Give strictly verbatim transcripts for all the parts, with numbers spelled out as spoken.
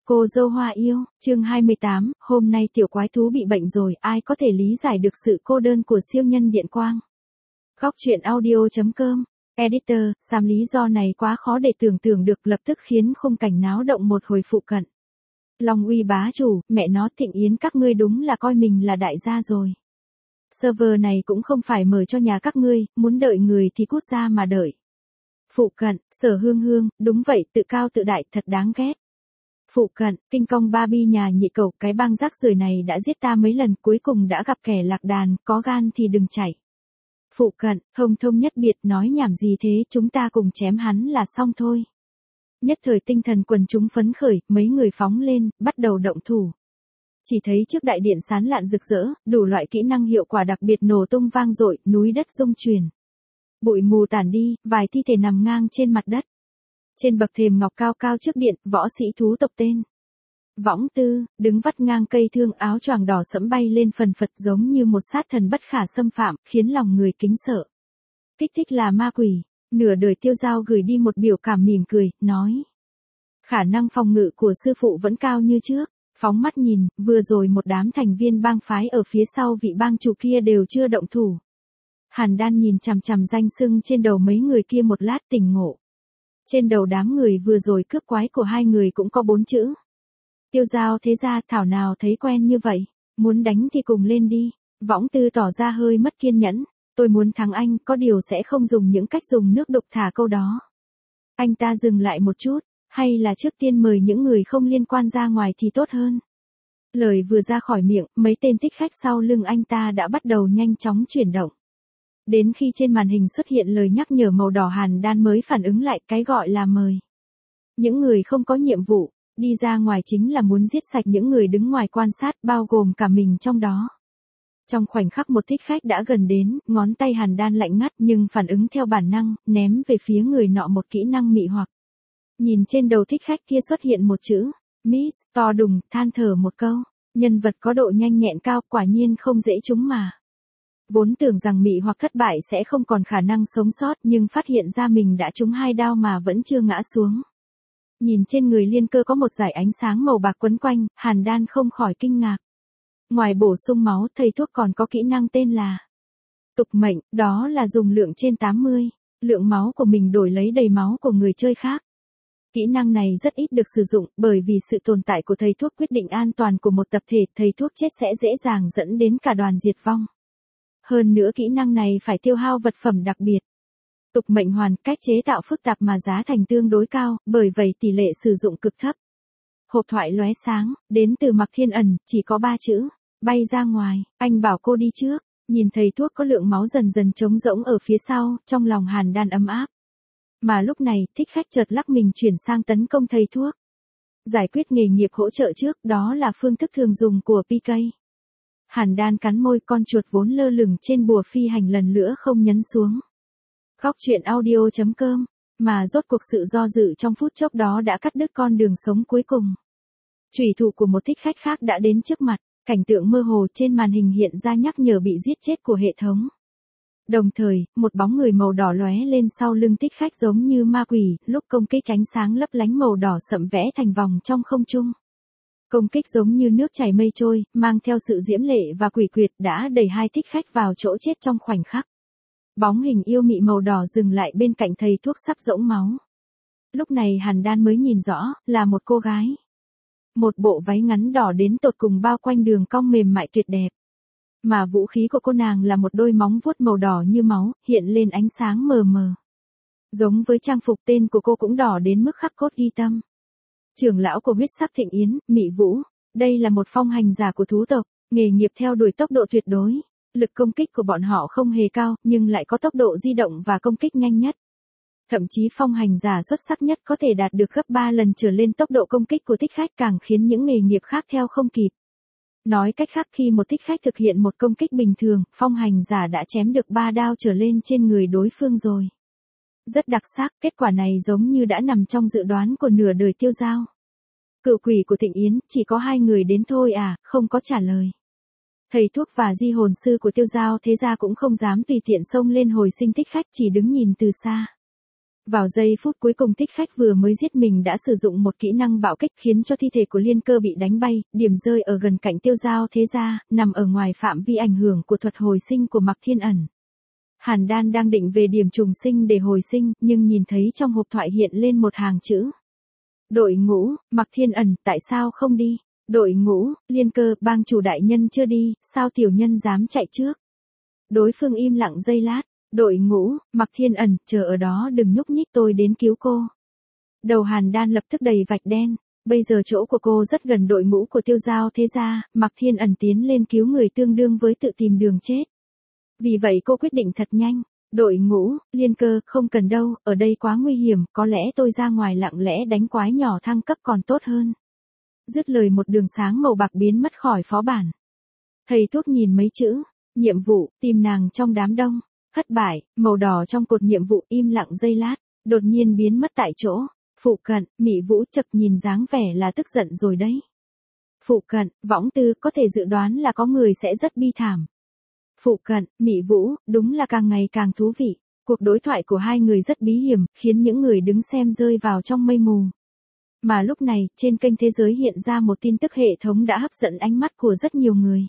Cô dâu hoa yêu, chương hai mươi tám, hôm nay tiểu quái thú bị bệnh rồi, ai có thể lý giải được sự cô đơn của siêu nhân điện quang. Góc truyện audio.com, Editor, Sam lý do này quá khó để tưởng tượng được lập tức khiến khung cảnh náo động một hồi phụ cận. Long uy bá chủ, mẹ nó Thịnh Yến các ngươi đúng là coi mình là đại gia rồi. Server này cũng không phải mở cho nhà các ngươi, muốn đợi người thì cút ra mà đợi. Phụ cận, Sở Hương Hương, đúng vậy, tự cao tự đại, thật đáng ghét. Phụ cận, kinh công ba bi nhà nhị cậu, cái bang rác rưởi này đã giết ta mấy lần, cuối cùng đã gặp kẻ lạc đàn, có gan thì đừng chạy. Phụ cận, Hồng Thông nhất biệt, nói nhảm gì thế, chúng ta cùng chém hắn là xong thôi. Nhất thời tinh thần quần chúng phấn khởi, mấy người phóng lên, bắt đầu động thủ. Chỉ thấy trước đại điện sán lạn rực rỡ, đủ loại kỹ năng hiệu quả đặc biệt nổ tung vang dội, núi đất rung chuyển. Bụi mù tản đi, vài thi thể nằm ngang trên mặt đất. Trên bậc thềm ngọc cao cao trước điện, võ sĩ thú tộc tên. Võng Tư, đứng vắt ngang cây thương, áo choàng đỏ sẫm bay lên phần phật giống như một sát thần bất khả xâm phạm, khiến lòng người kính sợ. Kích thích là ma quỷ, nửa đời Tiêu Giao gửi đi một biểu cảm mỉm cười, nói. Khả năng phòng ngự của sư phụ vẫn cao như trước, phóng mắt nhìn, vừa rồi một đám thành viên bang phái ở phía sau vị bang chủ kia đều chưa động thủ. Hàn Đan nhìn chằm chằm danh xưng trên đầu mấy người kia một lát tỉnh ngộ. Trên đầu đám người vừa rồi cướp quái của hai người cũng có bốn chữ. Tiêu Giao thế ra thảo nào thấy quen như vậy, muốn đánh thì cùng lên đi. Võng Tư tỏ ra hơi mất kiên nhẫn, tôi muốn thắng anh, có điều sẽ không dùng những cách dùng nước đục thả câu đó. Anh ta dừng lại một chút, hay là trước tiên mời những người không liên quan ra ngoài thì tốt hơn. Lời vừa ra khỏi miệng, mấy tên thích khách sau lưng anh ta đã bắt đầu nhanh chóng chuyển động. Đến khi trên màn hình xuất hiện lời nhắc nhở màu đỏ, Hàn Đan mới phản ứng lại cái gọi là mời. Những người không có nhiệm vụ, đi ra ngoài chính là muốn giết sạch những người đứng ngoài quan sát, bao gồm cả mình trong đó. Trong khoảnh khắc một thích khách đã gần đến, ngón tay Hàn Đan lạnh ngắt nhưng phản ứng theo bản năng, ném về phía người nọ một kỹ năng mị hoặc. Nhìn trên đầu thích khách kia xuất hiện một chữ, Miss, to đùng, than thở một câu, nhân vật có độ nhanh nhẹn cao, quả nhiên không dễ trúng mà. Vốn tưởng rằng mị hoặc thất bại sẽ không còn khả năng sống sót nhưng phát hiện ra mình đã trúng hai đao mà vẫn chưa ngã xuống. Nhìn trên người liên cơ có một dải ánh sáng màu bạc quấn quanh, Hàn Đan không khỏi kinh ngạc. Ngoài bổ sung máu, thầy thuốc còn có kỹ năng tên là tục mệnh, đó là dùng lượng trên tám mươi, lượng máu của mình đổi lấy đầy máu của người chơi khác. Kỹ năng này rất ít được sử dụng bởi vì sự tồn tại của thầy thuốc quyết định an toàn của một tập thể, thầy thuốc chết sẽ dễ dàng dẫn đến cả đoàn diệt vong. Hơn nữa kỹ năng này phải tiêu hao vật phẩm đặc biệt. Tục mệnh hoàn, cách chế tạo phức tạp mà giá thành tương đối cao, bởi vậy tỷ lệ sử dụng cực thấp. Hộp thoại lóe sáng, đến từ Mạc Thiên Ẩn, chỉ có ba chữ, bay ra ngoài, anh bảo cô đi trước. Nhìn thầy thuốc có lượng máu dần dần trống rỗng ở phía sau, trong lòng Hàn Đan ấm áp. Mà lúc này, thích khách chợt lắc mình chuyển sang tấn công thầy thuốc. Giải quyết nghề nghiệp hỗ trợ trước, đó là phương thức thường dùng của pê ca. Hàn Đan cắn môi, con chuột vốn lơ lửng trên bùa phi hành lần nữa không nhấn xuống. Góc truyện audio.com, mà rốt cuộc sự do dự trong phút chốc đó đã cắt đứt con đường sống cuối cùng. Chủy thủ của một thích khách khác đã đến trước mặt, cảnh tượng mơ hồ trên màn hình hiện ra nhắc nhở bị giết chết của hệ thống. Đồng thời, một bóng người màu đỏ lóe lên sau lưng thích khách giống như ma quỷ, lúc công kích ánh sáng lấp lánh màu đỏ sậm vẽ thành vòng trong không trung. Công kích giống như nước chảy mây trôi, mang theo sự diễm lệ và quỷ quyệt đã đẩy hai thích khách vào chỗ chết trong khoảnh khắc. Bóng hình yêu mị màu đỏ dừng lại bên cạnh thầy thuốc sắp rỗng máu. Lúc này Hàn Đan mới nhìn rõ, là một cô gái. Một bộ váy ngắn đỏ đến tột cùng bao quanh đường cong mềm mại tuyệt đẹp. Mà vũ khí của cô nàng là một đôi móng vuốt màu đỏ như máu, hiện lên ánh sáng mờ mờ. Giống với trang phục, tên của cô cũng đỏ đến mức khắc cốt ghi tâm. Trưởng lão của huyết sắc Thịnh Yến, Mị Vũ. Đây là một phong hành giả của thú tộc, nghề nghiệp theo đuổi tốc độ tuyệt đối. Lực công kích của bọn họ không hề cao, nhưng lại có tốc độ di động và công kích nhanh nhất. Thậm chí phong hành giả xuất sắc nhất có thể đạt được gấp ba lần trở lên tốc độ công kích của thích khách, càng khiến những nghề nghiệp khác theo không kịp. Nói cách khác, khi một thích khách thực hiện một công kích bình thường, phong hành giả đã chém được ba đao trở lên trên người đối phương rồi. Rất đặc sắc, kết quả này giống như đã nằm trong dự đoán của nửa đời Tiêu Giao. Cựu quỷ của Thịnh Yến, chỉ có hai người đến thôi à, không có trả lời. Thầy thuốc và di hồn sư của Tiêu Giao thế ra cũng không dám tùy tiện xông lên hồi sinh thích khách, chỉ đứng nhìn từ xa. Vào giây phút cuối cùng thích khách vừa mới giết mình đã sử dụng một kỹ năng bạo kích khiến cho thi thể của Liên Cơ bị đánh bay, điểm rơi ở gần cạnh Tiêu Giao Thế Gia, nằm ở ngoài phạm vi ảnh hưởng của thuật hồi sinh của Mạc Thiên Ẩn. Hàn Đan đang định về điểm trùng sinh để hồi sinh, nhưng nhìn thấy trong hộp thoại hiện lên một hàng chữ. Đội ngũ, Mạc Thiên Ẩn, tại sao không đi? Đội ngũ, Liên Cơ, bang chủ đại nhân chưa đi, sao tiểu nhân dám chạy trước? Đối phương im lặng giây lát. Đội ngũ, Mạc Thiên Ẩn, chờ ở đó đừng nhúc nhích, tôi đến cứu cô. Đầu Hàn Đan lập tức đầy vạch đen, bây giờ chỗ của cô rất gần đội ngũ của Tiêu Giao Thế Gia, Mạc Thiên Ẩn tiến lên cứu người tương đương với tự tìm đường chết. Vì vậy cô quyết định thật nhanh, đội ngũ, Liên Cơ, không cần đâu, ở đây quá nguy hiểm, có lẽ tôi ra ngoài lặng lẽ đánh quái nhỏ thăng cấp còn tốt hơn. Dứt lời một đường sáng màu bạc biến mất khỏi phó bản. Thầy thuốc nhìn mấy chữ, nhiệm vụ, tìm nàng trong đám đông. Thất bại, màu đỏ trong cột nhiệm vụ im lặng giây lát, đột nhiên biến mất tại chỗ. Phụ cận, Mị Vũ chật nhìn dáng vẻ là tức giận rồi đấy. Phụ cận, Võng Tư có thể dự đoán là có người sẽ rất bi thảm. Phụ cận, Mị Vũ, đúng là càng ngày càng thú vị. Cuộc đối thoại của hai người rất bí hiểm, khiến những người đứng xem rơi vào trong mây mù. Mà lúc này, trên kênh Thế Giới hiện ra một tin tức hệ thống đã hấp dẫn ánh mắt của rất nhiều người.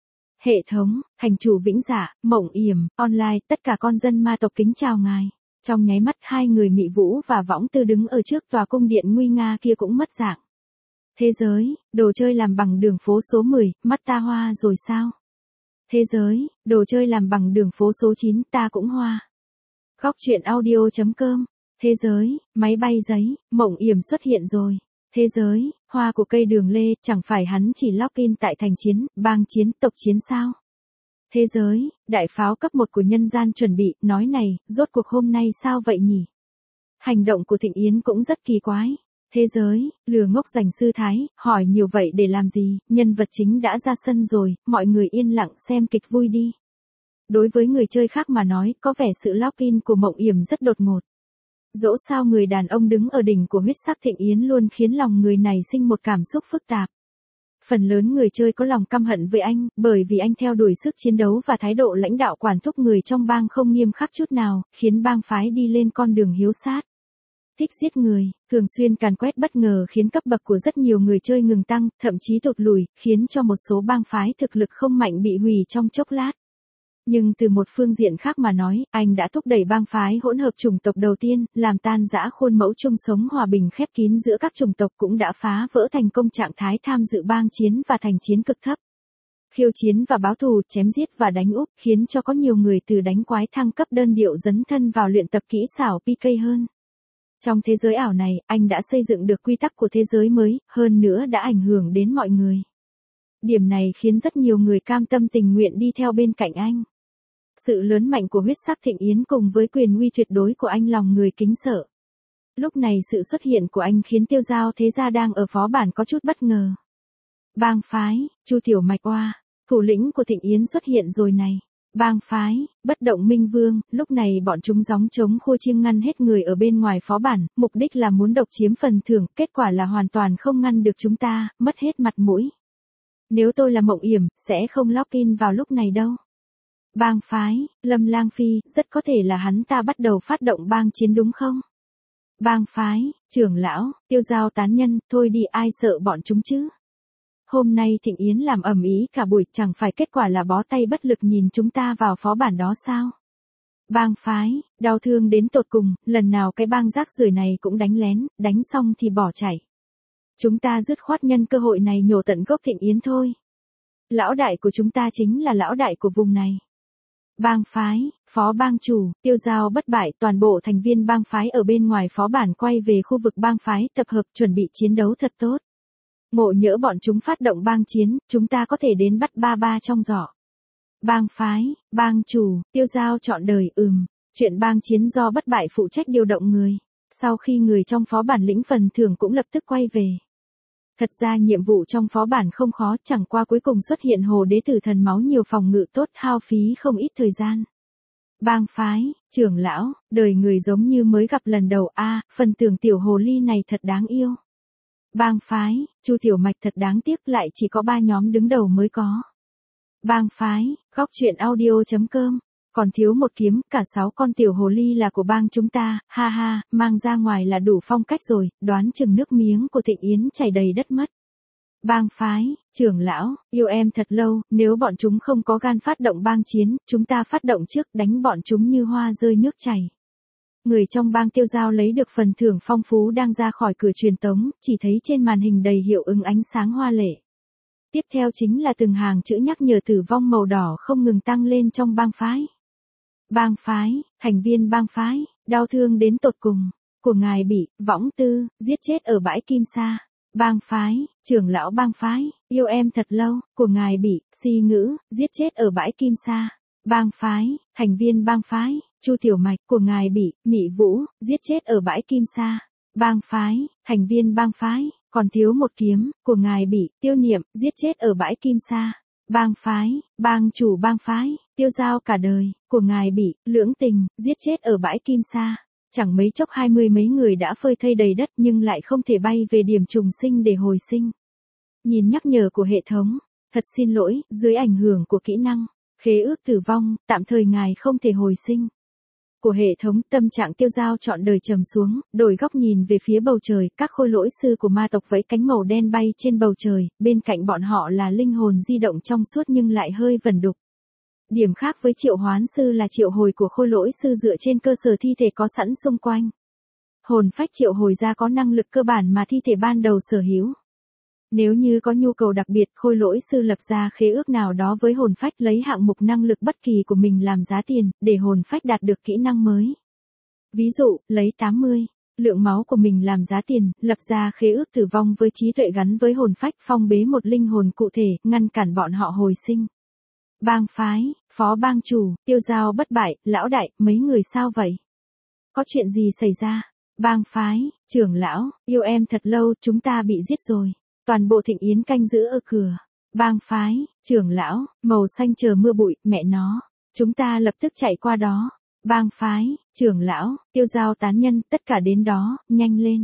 Hệ thống, thành chủ Vĩnh Dạ, Mộng Yểm, online, tất cả con dân ma tộc kính chào ngài. Trong nháy mắt hai người Mị Vũ và Võng Tư đứng ở trước tòa cung điện nguy nga kia cũng mất dạng. Thế giới, đồ chơi làm bằng đường phố số mười, mắt ta hoa rồi sao? Thế giới, đồ chơi làm bằng đường phố số chín, ta cũng hoa. Góc truyện audio chấm com. Thế giới, máy bay giấy, Mộng Yểm xuất hiện rồi. Thế giới, hoa của cây đường lê, chẳng phải hắn chỉ login tại thành chiến, bang chiến, tộc chiến sao? Thế giới, đại pháo cấp một của nhân gian chuẩn bị, nói này, rốt cuộc hôm nay sao vậy nhỉ? Hành động của Thịnh Yến cũng rất kỳ quái. Thế giới, lừa ngốc giành sư thái, hỏi nhiều vậy để làm gì, nhân vật chính đã ra sân rồi, mọi người yên lặng xem kịch vui đi. Đối với người chơi khác mà nói, có vẻ sự login của Mộng Yểm rất đột ngột. Dẫu sao người đàn ông đứng ở đỉnh của huyết sắc Thịnh Yến luôn khiến lòng người này sinh một cảm xúc phức tạp. Phần lớn người chơi có lòng căm hận với anh, bởi vì anh theo đuổi sức chiến đấu và thái độ lãnh đạo quản thúc người trong bang không nghiêm khắc chút nào, khiến bang phái đi lên con đường hiếu sát. Thích giết người, thường xuyên càn quét bất ngờ khiến cấp bậc của rất nhiều người chơi ngừng tăng, thậm chí tụt lùi, khiến cho một số bang phái thực lực không mạnh bị hủy trong chốc lát. Nhưng từ một phương diện khác mà nói, anh đã thúc đẩy bang phái hỗn hợp chủng tộc đầu tiên, làm tan rã khuôn mẫu chung sống hòa bình khép kín giữa các chủng tộc cũng đã phá vỡ thành công trạng thái tham dự bang chiến và thành chiến cực thấp. Khiêu chiến và báo thù, chém giết và đánh úp, khiến cho có nhiều người từ đánh quái thăng cấp đơn điệu dấn thân vào luyện tập kỹ xảo pê ca hơn. Trong thế giới ảo này, anh đã xây dựng được quy tắc của thế giới mới, hơn nữa đã ảnh hưởng đến mọi người. Điểm này khiến rất nhiều người cam tâm tình nguyện đi theo bên cạnh anh. Sự lớn mạnh của huyết sắc Thịnh Yến cùng với quyền uy tuyệt đối của anh lòng người kính sợ. Lúc này sự xuất hiện của anh khiến Tiêu Giao Thế Gia đang ở phó bản có chút bất ngờ. Bang phái, Chu Tiểu Mạch Oa, thủ lĩnh của Thịnh Yến xuất hiện rồi này. Bang phái, Bất Động Minh Vương, lúc này bọn chúng gióng trống khua chiêng ngăn hết người ở bên ngoài phó bản, mục đích là muốn độc chiếm phần thưởng, kết quả là hoàn toàn không ngăn được chúng ta, mất hết mặt mũi. Nếu tôi là Mộng Yểm, sẽ không login vào lúc này đâu. Bang phái, Lâm Lang Phi, rất có thể là hắn ta bắt đầu phát động bang chiến đúng không? Bang phái, trưởng lão, Tiêu Giao tán nhân, thôi đi ai sợ bọn chúng chứ? Hôm nay Thịnh Yến làm ầm ĩ cả buổi, chẳng phải kết quả là bó tay bất lực nhìn chúng ta vào phó bản đó sao? Bang phái, đau thương đến tột cùng, lần nào cái bang rác rưởi này cũng đánh lén, đánh xong thì bỏ chạy. Chúng ta dứt khoát nhân cơ hội này nhổ tận gốc Thịnh Yến thôi. Lão đại của chúng ta chính là lão đại của vùng này. Bang phái, phó bang chủ, Tiêu Giao bất bại, toàn bộ thành viên bang phái ở bên ngoài phó bản quay về khu vực bang phái tập hợp chuẩn bị chiến đấu thật tốt. Ngộ nhỡ bọn chúng phát động bang chiến, chúng ta có thể đến bắt ba ba trong giỏ. Bang phái, bang chủ, Tiêu Giao trọn đời, ừm, chuyện bang chiến do bất bại phụ trách điều động người. Sau khi người trong phó bản lĩnh phần thưởng cũng lập tức quay về. Thật ra nhiệm vụ trong phó bản không khó, chẳng qua cuối cùng xuất hiện hồ đế tử thần máu nhiều phòng ngự tốt, hao phí không ít thời gian. Bang phái, trưởng lão, đời người giống như mới gặp lần đầu a, à, phần tưởng tiểu hồ ly này thật đáng yêu. Bang phái, Chu Tiểu Mạch thật đáng tiếc lại chỉ có ba nhóm đứng đầu mới có. Bang phái, góc truyện audio chấm com Còn thiếu một kiếm, cả sáu con tiểu hồ ly là của bang chúng ta, ha ha, mang ra ngoài là đủ phong cách rồi, đoán chừng nước miếng của Thịnh Yến chảy đầy đất mất. Bang phái, trưởng lão, yêu em thật lâu, nếu bọn chúng không có gan phát động bang chiến, chúng ta phát động trước, đánh bọn chúng như hoa rơi nước chảy. Người trong bang Tiêu Giao lấy được phần thưởng phong phú đang ra khỏi cửa truyền tống, chỉ thấy trên màn hình đầy hiệu ứng ánh sáng hoa lệ. Tiếp theo chính là từng hàng chữ nhắc nhở tử vong màu đỏ không ngừng tăng lên trong bang phái. Bang phái, thành viên bang phái, đau thương đến tột cùng, của ngài bị, võng tư, giết chết ở bãi Kim Sa. Bang phái, trưởng lão bang phái, yêu em thật lâu, của ngài bị, si ngữ, giết chết ở bãi Kim Sa. Bang phái, thành viên bang phái, Chu Tiểu Mạch, của ngài bị, Mị Vũ, giết chết ở bãi Kim Sa. Bang phái, thành viên bang phái, còn thiếu một kiếm, của ngài bị, Tiêu Niệm, giết chết ở bãi Kim Sa. Bang phái, bang chủ bang phái, Tiêu Giao cả đời, của ngài bị, Lưỡng Tình, giết chết ở bãi Kim Sa. Chẳng mấy chốc hai mươi mấy người đã phơi thây đầy đất nhưng lại không thể bay về điểm trùng sinh để hồi sinh. Nhìn nhắc nhở của hệ thống, thật xin lỗi, dưới ảnh hưởng của kỹ năng, khế ước tử vong, tạm thời ngài không thể hồi sinh. Của hệ thống, tâm trạng Tiêu Giao chọn đời trầm xuống, đổi góc nhìn về phía bầu trời, các khôi lỗi sư của ma tộc vẫy cánh màu đen bay trên bầu trời, bên cạnh bọn họ là linh hồn di động trong suốt nhưng lại hơi vẩn đục. Điểm khác với triệu hoán sư là triệu hồi của khôi lỗi sư dựa trên cơ sở thi thể có sẵn xung quanh. Hồn phách triệu hồi ra có năng lực cơ bản mà thi thể ban đầu sở hữu. Nếu như có nhu cầu đặc biệt, khôi lỗi sư lập ra khế ước nào đó với hồn phách lấy hạng mục năng lực bất kỳ của mình làm giá tiền, để hồn phách đạt được kỹ năng mới. Ví dụ, lấy tám mươi, lượng máu của mình làm giá tiền, lập ra khế ước tử vong với trí tuệ gắn với hồn phách phong bế một linh hồn cụ thể, ngăn cản bọn họ hồi sinh. Bang phái, phó bang chủ, Tiêu Giao bất bại, lão đại, mấy người sao vậy? Có chuyện gì xảy ra? Bang phái, trưởng lão, yêu em thật lâu, chúng ta bị giết rồi. Toàn bộ Thịnh Yến canh giữ ở cửa. Bang phái, trưởng lão, màu xanh chờ mưa bụi, mẹ nó. Chúng ta lập tức chạy qua đó. Bang phái, trưởng lão, Tiêu Giao tán nhân, tất cả đến đó, nhanh lên.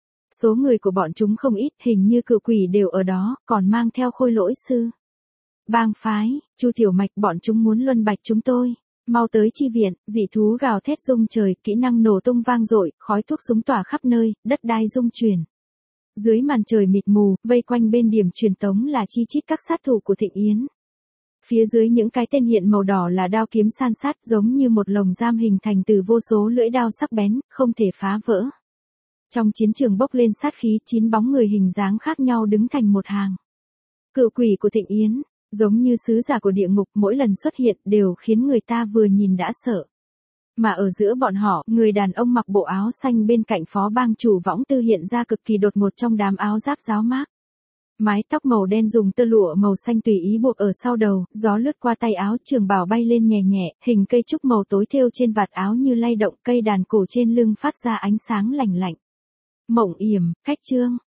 Số người của bọn chúng không ít, hình như cự quỷ đều ở đó, còn mang theo khôi lỗi sư. Bang phái, Chu Tiểu Mạch, bọn chúng muốn luân bạch chúng tôi. Mau tới chi viện, dị thú gào thét rung trời, kỹ năng nổ tung vang dội, khói thuốc súng tỏa khắp nơi, đất đai rung chuyển. Dưới màn trời mịt mù, vây quanh bên điểm truyền tống là chi chít các sát thủ của Thịnh Yến. Phía dưới những cái tên hiện màu đỏ là đao kiếm san sát, giống như một lồng giam hình thành từ vô số lưỡi đao sắc bén, không thể phá vỡ. Trong chiến trường bốc lên sát khí, chín bóng người hình dáng khác nhau đứng thành một hàng. Cự quỷ của Thịnh Yến, giống như sứ giả của địa ngục, mỗi lần xuất hiện đều khiến người ta vừa nhìn đã sợ. Mà ở giữa bọn họ, người đàn ông mặc bộ áo xanh bên cạnh phó bang chủ Võng Tư hiện ra cực kỳ đột ngột trong đám áo giáp giáo mác. Mái tóc màu đen dùng tơ lụa màu xanh tùy ý buộc ở sau đầu, gió lướt qua tay áo, trường bào bay lên nhẹ nhẹ, hình cây trúc màu tối thêu trên vạt áo như lay động, cây đàn cổ trên lưng phát ra ánh sáng lành lạnh. Mộng yểm, khách trương,